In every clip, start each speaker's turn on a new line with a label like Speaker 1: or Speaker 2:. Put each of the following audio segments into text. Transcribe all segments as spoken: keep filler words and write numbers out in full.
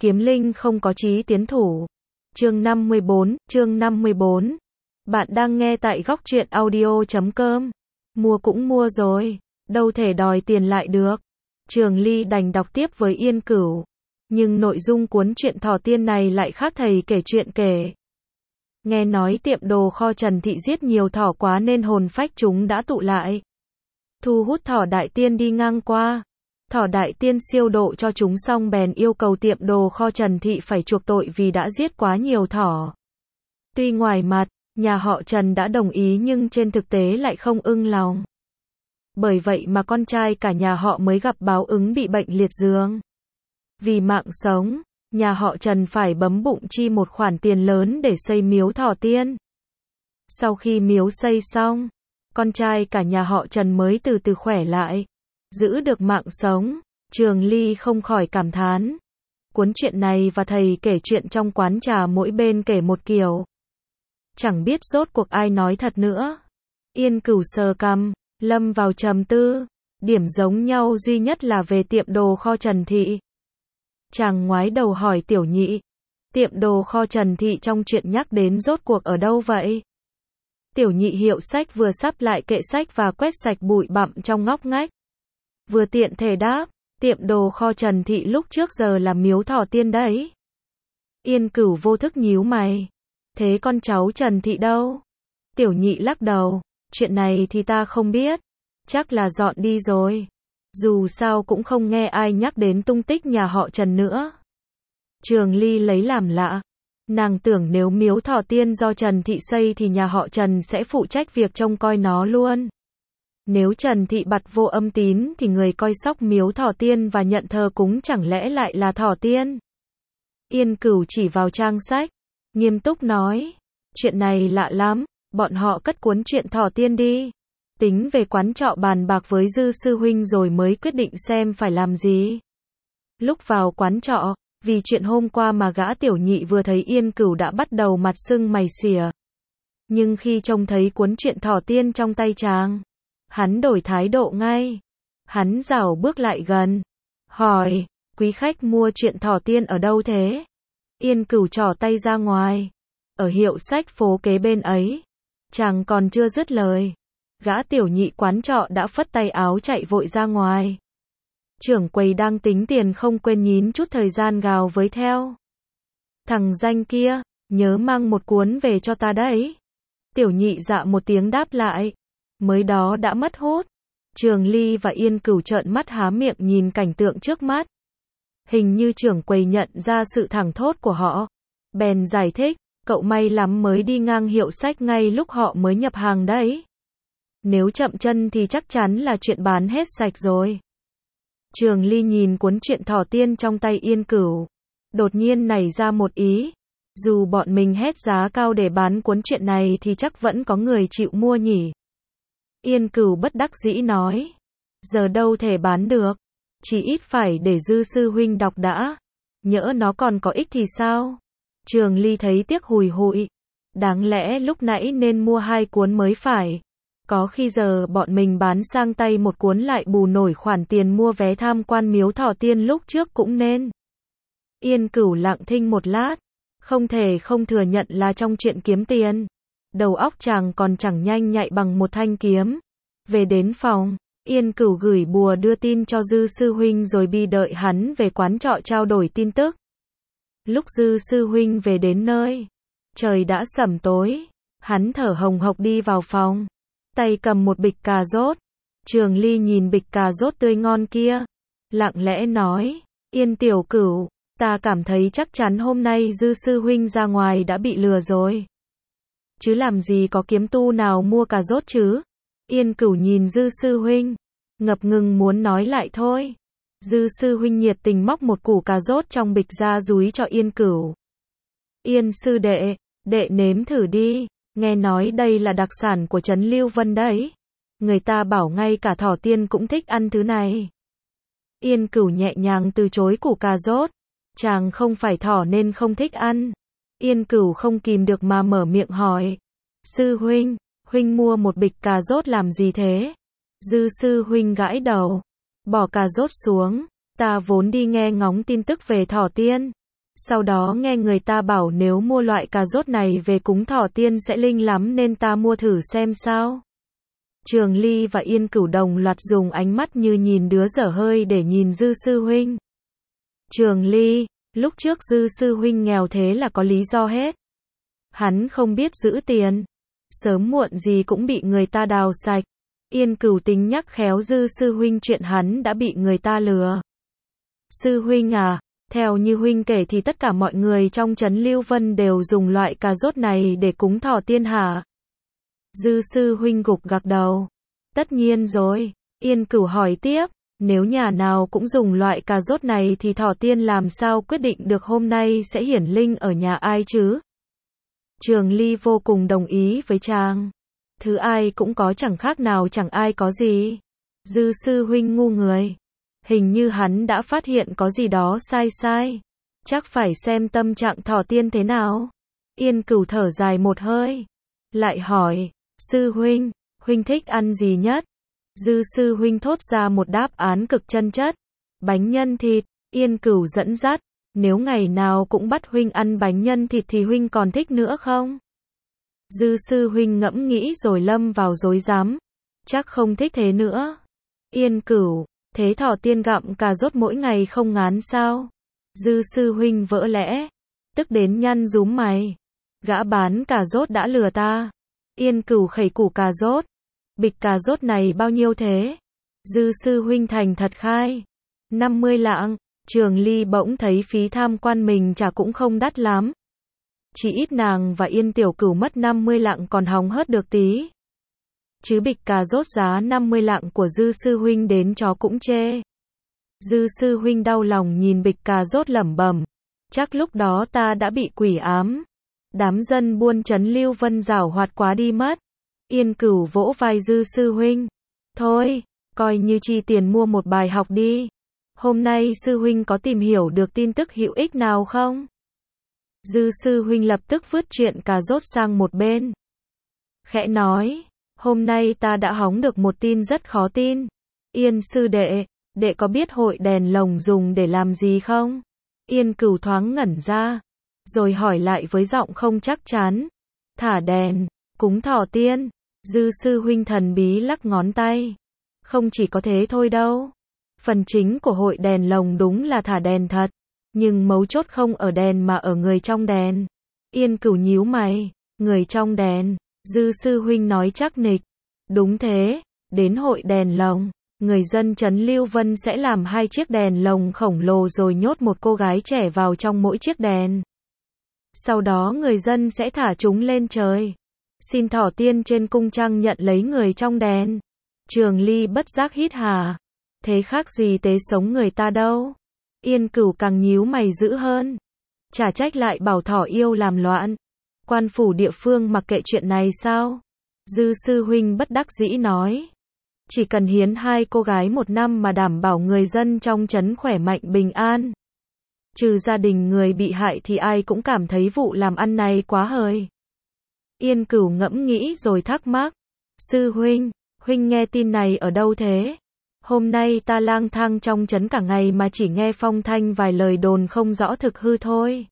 Speaker 1: Kiếm linh không có chí tiến thủ. Chương năm mươi bốn, chương năm mươi bốn. Bạn đang nghe tại góc truyện audio chấm com. Mua cũng mua rồi, đâu thể đòi tiền lại được. Trường Ly đành đọc tiếp với Yên Cửu. Nhưng nội dung cuốn truyện Thỏ Tiên này lại khác thầy kể chuyện kể. Nghe nói tiệm đồ kho Trần Thị giết nhiều thỏ quá nên hồn phách chúng đã tụ lại. Thu hút thỏ đại tiên đi ngang qua. Thỏ đại tiên siêu độ cho chúng xong bèn yêu cầu tiệm đồ kho Trần Thị phải chuộc tội vì đã giết quá nhiều thỏ. Tuy ngoài mặt, nhà họ Trần đã đồng ý nhưng trên thực tế lại không ưng lòng. Bởi vậy mà con trai cả nhà họ mới gặp báo ứng bị bệnh liệt giường. Vì mạng sống, nhà họ Trần phải bấm bụng chi một khoản tiền lớn để xây miếu Thỏ Tiên. Sau khi miếu xây xong, con trai cả nhà họ Trần mới từ từ khỏe lại, giữ được mạng sống. Trường Ly không khỏi cảm thán. Cuốn truyện này và thầy kể chuyện trong quán trà mỗi bên kể một kiểu. Chẳng biết rốt cuộc ai nói thật nữa. Yên Cửu sờ cằm, lâm vào trầm tư. Điểm giống nhau duy nhất là về tiệm đồ kho Trần Thị. Chàng ngoái đầu hỏi Tiểu Nhị, tiệm đồ kho Trần Thị trong chuyện nhắc đến rốt cuộc ở đâu vậy? Tiểu Nhị hiệu sách vừa sắp lại kệ sách và quét sạch bụi bặm trong ngóc ngách. Vừa tiện thể đáp, tiệm đồ kho Trần Thị lúc trước giờ là miếu Thỏ Tiên đấy. Yên Cửu vô thức nhíu mày. Thế con cháu Trần Thị đâu? Tiểu Nhị lắc đầu, chuyện này thì ta không biết. Chắc là dọn đi rồi. Dù sao cũng không nghe ai nhắc đến tung tích nhà họ Trần nữa. Trường Ly lấy làm lạ. Nàng tưởng nếu miếu Thỏ Tiên do Trần Thị xây thì nhà họ Trần sẽ phụ trách việc trông coi nó luôn. Nếu Trần Thị bặt vô âm tín thì người coi sóc miếu Thỏ Tiên và nhận thờ cúng chẳng lẽ lại là Thỏ Tiên? Yên Cửu chỉ vào trang sách, nghiêm túc nói, chuyện này lạ lắm, bọn họ cất cuốn truyện Thỏ Tiên đi. Tính về quán trọ bàn bạc với Dư sư huynh rồi mới quyết định xem phải làm gì. Lúc vào quán trọ, vì chuyện hôm qua mà gã Tiểu Nhị vừa thấy Yên Cửu đã bắt đầu mặt sưng mày xỉa. Nhưng khi trông thấy cuốn truyện Thỏ Tiên trong tay chàng, hắn đổi thái độ ngay. Hắn rảo bước lại gần, hỏi, quý khách mua truyện Thỏ Tiên ở đâu thế? Yên Cửu trỏ tay ra ngoài, ở hiệu sách phố kế bên ấy. Chàng còn chưa dứt lời, gã Tiểu Nhị quán trọ đã phất tay áo chạy vội ra ngoài. Trưởng quầy đang tính tiền không quên nhín chút thời gian gào với theo. Thằng danh kia, nhớ mang một cuốn về cho ta đấy. Tiểu Nhị dạ một tiếng đáp lại. Mới đó đã mất hút. Trường Ly và Yên Cửu trợn mắt há miệng nhìn cảnh tượng trước mắt. Hình như trưởng quầy nhận ra sự thẳng thốt của họ. Bèn giải thích, cậu may lắm mới đi ngang hiệu sách ngay lúc họ mới nhập hàng đấy. Nếu chậm chân thì chắc chắn là chuyện bán hết sạch rồi. Trường Ly nhìn cuốn truyện Thỏ Tiên trong tay Yên Cửu. Đột nhiên nảy ra một ý. Dù bọn mình hét giá cao để bán cuốn truyện này thì chắc vẫn có người chịu mua nhỉ. Yên Cửu bất đắc dĩ nói. Giờ đâu thể bán được. Chỉ ít phải để Dư sư huynh đọc đã. Nhỡ nó còn có ích thì sao? Trường Ly thấy tiếc hùi hụi. Đáng lẽ lúc nãy nên mua hai cuốn mới phải. Có khi giờ bọn mình bán sang tay một cuốn lại bù nổi khoản tiền mua vé tham quan miếu Thỏ Tiên lúc trước cũng nên. Yên Cửu lặng thinh một lát. Không thể không thừa nhận là trong chuyện kiếm tiền. Đầu óc chàng còn chẳng nhanh nhạy bằng một thanh kiếm. Về đến phòng, Yên Cửu gửi bùa đưa tin cho Dư sư huynh rồi bi đợi hắn về quán trọ trao đổi tin tức. Lúc Dư sư huynh về đến nơi, trời đã sẩm tối. Hắn thở hồng hộc đi vào phòng, tay cầm một bịch cà rốt. Trường Ly nhìn bịch cà rốt tươi ngon kia, lặng lẽ nói, Yên tiểu Cửu, ta cảm thấy chắc chắn hôm nay Dư sư huynh ra ngoài đã bị lừa rồi. Chứ làm gì có kiếm tu nào mua cà rốt chứ? Yên Cửu nhìn Dư sư huynh, ngập ngừng muốn nói lại thôi. Dư sư huynh nhiệt tình móc một củ cà rốt trong bịch ra dúi cho Yên Cửu. Yên sư đệ, đệ nếm thử đi, nghe nói đây là đặc sản của trấn Lưu Vân đấy. Người ta bảo ngay cả Thỏ Tiên cũng thích ăn thứ này. Yên Cửu nhẹ nhàng từ chối củ cà rốt. Chàng không phải thỏ nên không thích ăn. Yên Cửu không kìm được mà mở miệng hỏi. Sư huynh, huynh mua một bịch cà rốt làm gì thế? Dư sư huynh gãi đầu, bỏ cà rốt xuống. Ta vốn đi nghe ngóng tin tức về Thỏ Tiên. Sau đó nghe người ta bảo nếu mua loại cà rốt này về cúng thỏ tiên sẽ linh lắm nên ta mua thử xem sao. Trường Ly và Yên Cửu đồng loạt dùng ánh mắt như nhìn đứa dở hơi để nhìn Dư sư huynh. Trường Ly, lúc trước Dư sư huynh nghèo thế là có lý do hết. Hắn không biết giữ tiền, sớm muộn gì cũng bị người ta đào sạch. Yên Cửu tính nhắc khéo Dư sư huynh chuyện hắn đã bị người ta lừa. Sư huynh à, theo như huynh kể thì tất cả mọi người trong trấn Lưu Vân đều dùng loại cà rốt này để cúng thỏ tiên hả? Dư sư huynh gục gặc đầu. Tất nhiên rồi. Yên Cửu hỏi tiếp, nếu nhà nào cũng dùng loại cà rốt này thì thỏ tiên làm sao quyết định được hôm nay sẽ hiển linh ở nhà ai chứ? Trường Ly vô cùng đồng ý với chàng. Thứ ai cũng có chẳng khác nào chẳng ai có gì. Dư sư huynh ngu người. Hình như hắn đã phát hiện có gì đó sai sai. Chắc phải xem tâm trạng thỏ tiên thế nào. Yên Cửu thở dài một hơi. Lại hỏi, sư huynh, huynh thích ăn gì nhất? Dư sư huynh thốt ra một đáp án cực chân chất. Bánh nhân thịt. Yên Cửu dẫn dắt. Nếu ngày nào cũng bắt huynh ăn bánh nhân thịt thì huynh còn thích nữa không? Dư sư huynh ngẫm nghĩ rồi lâm vào rối rắm. Chắc không thích thế nữa. Yên Cửu, thế thỏ tiên gặm cà rốt mỗi ngày không ngán sao? Dư sư huynh vỡ lẽ. Tức đến nhăn rúm mày. Gã bán cà rốt đã lừa ta. Yên Cửu khẩy củ cà rốt. Bịch cà rốt này bao nhiêu thế? Dư sư huynh thành thật khai. năm mươi lạng. Trường Ly bỗng thấy phí tham quan mình trả cũng không đắt lắm. Chỉ ít nàng và Yên Tiểu Cửu mất năm mươi lạng còn hòng hớt được tí. Chứ bịch cà rốt giá năm mươi lạng của Dư sư huynh đến chó cũng chê. Dư sư huynh đau lòng nhìn bịch cà rốt lẩm bẩm. Chắc lúc đó ta đã bị quỷ ám. Đám dân buôn trấn Lưu Vân giảo hoạt quá đi mất. Yên Cửu vỗ vai Dư sư huynh. Thôi, coi như chi tiền mua một bài học đi. Hôm nay sư huynh có tìm hiểu được tin tức hữu ích nào không? Dư sư huynh lập tức vứt chuyện cà rốt sang một bên. Khẽ nói, hôm nay ta đã hóng được một tin rất khó tin. Yên sư đệ, đệ có biết hội đèn lồng dùng để làm gì không? Yên Cửu thoáng ngẩn ra, rồi hỏi lại với giọng không chắc chắn. Thả đèn, cúng thỏ tiên. Dư sư huynh thần bí lắc ngón tay. Không chỉ có thế thôi đâu. Phần chính của hội đèn lồng đúng là thả đèn thật. Nhưng mấu chốt không ở đèn mà ở người trong đèn. Yên Cửu nhíu mày. Người trong đèn. Dư sư huynh nói chắc nịch. Đúng thế. Đến hội đèn lồng, người dân trấn Lưu Vân sẽ làm hai chiếc đèn lồng khổng lồ rồi nhốt một cô gái trẻ vào trong mỗi chiếc đèn. Sau đó người dân sẽ thả chúng lên trời. Xin thỏ tiên trên cung trăng nhận lấy người trong đèn. Trường Ly bất giác hít hà. Thế khác gì tế sống người ta đâu. Yên Cửu càng nhíu mày dữ hơn. Chả trách lại bảo thỏ yêu làm loạn. Quan phủ địa phương mặc kệ chuyện này sao? Dư sư huynh bất đắc dĩ nói. Chỉ cần hiến hai cô gái một năm mà đảm bảo người dân trong trấn khỏe mạnh bình an. Trừ gia đình người bị hại thì ai cũng cảm thấy vụ làm ăn này quá hời. Yên Cửu ngẫm nghĩ rồi thắc mắc. Sư huynh, huynh nghe tin này ở đâu thế? Hôm nay ta lang thang trong trấn cả ngày mà chỉ nghe phong thanh vài lời đồn không rõ thực hư thôi.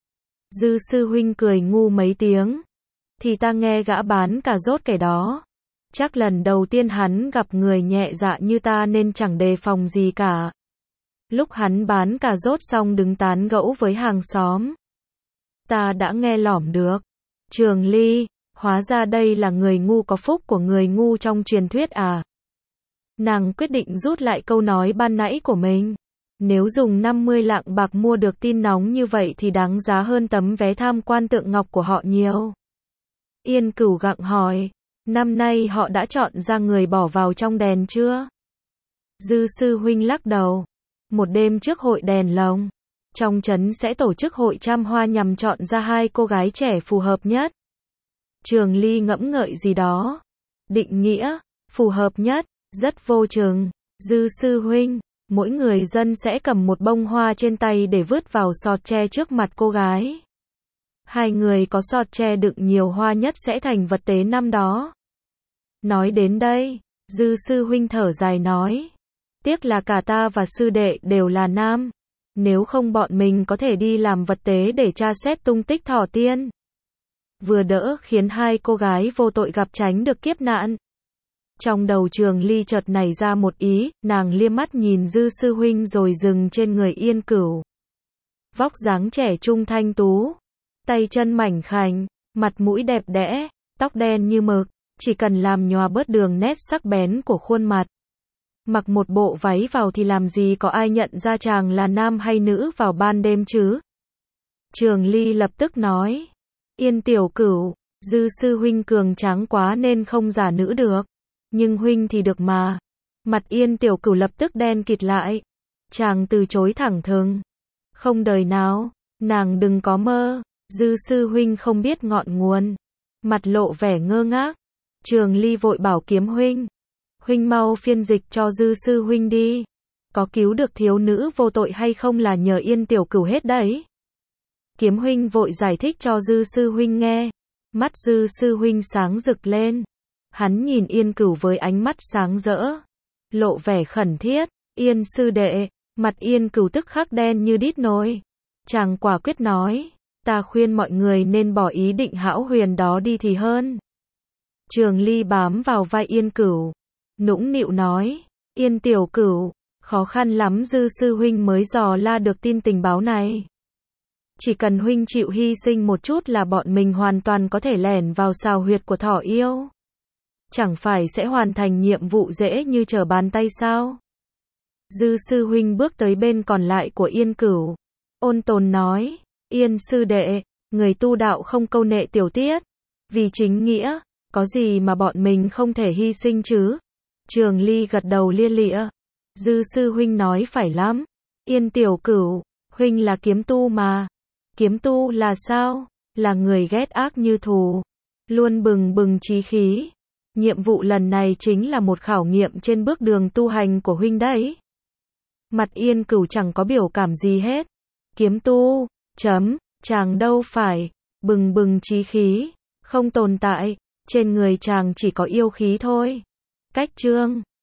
Speaker 1: Dư sư huynh cười ngu mấy tiếng. Thì ta nghe gã bán cà rốt kể đó. Chắc lần đầu tiên hắn gặp người nhẹ dạ như ta nên chẳng đề phòng gì cả. Lúc hắn bán cà rốt xong đứng tán gẫu với hàng xóm. Ta đã nghe lỏm được. Trường Ly, hóa ra đây là người ngu có phúc của người ngu trong truyền thuyết à. Nàng quyết định rút lại câu nói ban nãy của mình. Nếu dùng năm mươi lạng bạc mua được tin nóng như vậy thì đáng giá hơn tấm vé tham quan tượng ngọc của họ nhiều. Yên Cửu gặng hỏi, năm nay họ đã chọn ra người bỏ vào trong đèn chưa? Dư sư huynh lắc đầu. Một đêm trước hội đèn lồng, trong trấn sẽ tổ chức hội trăm hoa nhằm chọn ra hai cô gái trẻ phù hợp nhất. Trường Ly ngẫm ngợi gì đó. Định nghĩa, phù hợp nhất, rất vô chừng. Dư sư huynh, mỗi người dân sẽ cầm một bông hoa trên tay để vứt vào sọt tre trước mặt cô gái. Hai người có sọt tre đựng nhiều hoa nhất sẽ thành vật tế năm đó. Nói đến đây, Dư sư huynh thở dài nói. Tiếc là cả ta và sư đệ đều là nam. Nếu không bọn mình có thể đi làm vật tế để tra xét tung tích thỏ tiên. Vừa đỡ khiến hai cô gái vô tội gặp tránh được kiếp nạn. Trong đầu Trường Ly chợt nảy ra một ý, nàng liếc mắt nhìn Dư sư huynh rồi dừng trên người Yên Cửu. Vóc dáng trẻ trung thanh tú, tay chân mảnh khảnh, mặt mũi đẹp đẽ, tóc đen như mực, chỉ cần làm nhòa bớt đường nét sắc bén của khuôn mặt. Mặc một bộ váy vào thì làm gì có ai nhận ra chàng là nam hay nữ vào ban đêm chứ? Trường Ly lập tức nói, Yên tiểu Cửu, Dư sư huynh cường tráng quá nên không giả nữ được. Nhưng huynh thì được mà. Mặt Yên tiểu Cửu lập tức đen kịt lại. Chàng từ chối thẳng thừng. Không đời nào, nàng đừng có mơ. Dư sư huynh không biết ngọn nguồn. Mặt lộ vẻ ngơ ngác. Trường Ly vội bảo Kiếm huynh. Huynh mau phiên dịch cho Dư sư huynh đi. Có cứu được thiếu nữ vô tội hay không là nhờ Yên tiểu Cửu hết đấy. Kiếm huynh vội giải thích cho Dư sư huynh nghe. Mắt Dư sư huynh sáng rực lên. Hắn nhìn Yên Cửu với ánh mắt sáng rỡ, lộ vẻ khẩn thiết. Yên sư đệ, mặt Yên Cửu tức khắc đen như đít nồi. Chàng quả quyết nói, ta khuyên mọi người nên bỏ ý định hão huyền đó đi thì hơn. Trường Ly bám vào vai Yên Cửu, nũng nịu nói, Yên tiểu Cửu, khó khăn lắm Dư sư huynh mới dò la được tin tình báo này. Chỉ cần huynh chịu hy sinh một chút là bọn mình hoàn toàn có thể lẻn vào sào huyệt của thỏ yêu. Chẳng phải sẽ hoàn thành nhiệm vụ dễ như trở bàn tay sao? Dư sư huynh bước tới bên còn lại của Yên Cửu, ôn tồn nói, Yên sư đệ, người tu đạo không câu nệ tiểu tiết, vì chính nghĩa, có gì mà bọn mình không thể hy sinh chứ? Trường Ly gật đầu lia lịa, Dư sư huynh nói phải lắm. Yên tiểu Cửu, huynh là kiếm tu mà. Kiếm tu là sao? Là người ghét ác như thù, luôn bừng bừng chí khí. Nhiệm vụ lần này chính là một khảo nghiệm trên bước đường tu hành của huynh đấy. Mặt Yên Cửu chẳng có biểu cảm gì hết. Kiếm tu, chấm, chàng đâu phải, bừng bừng chí khí, không tồn tại, trên người chàng chỉ có yêu khí thôi. Cách chương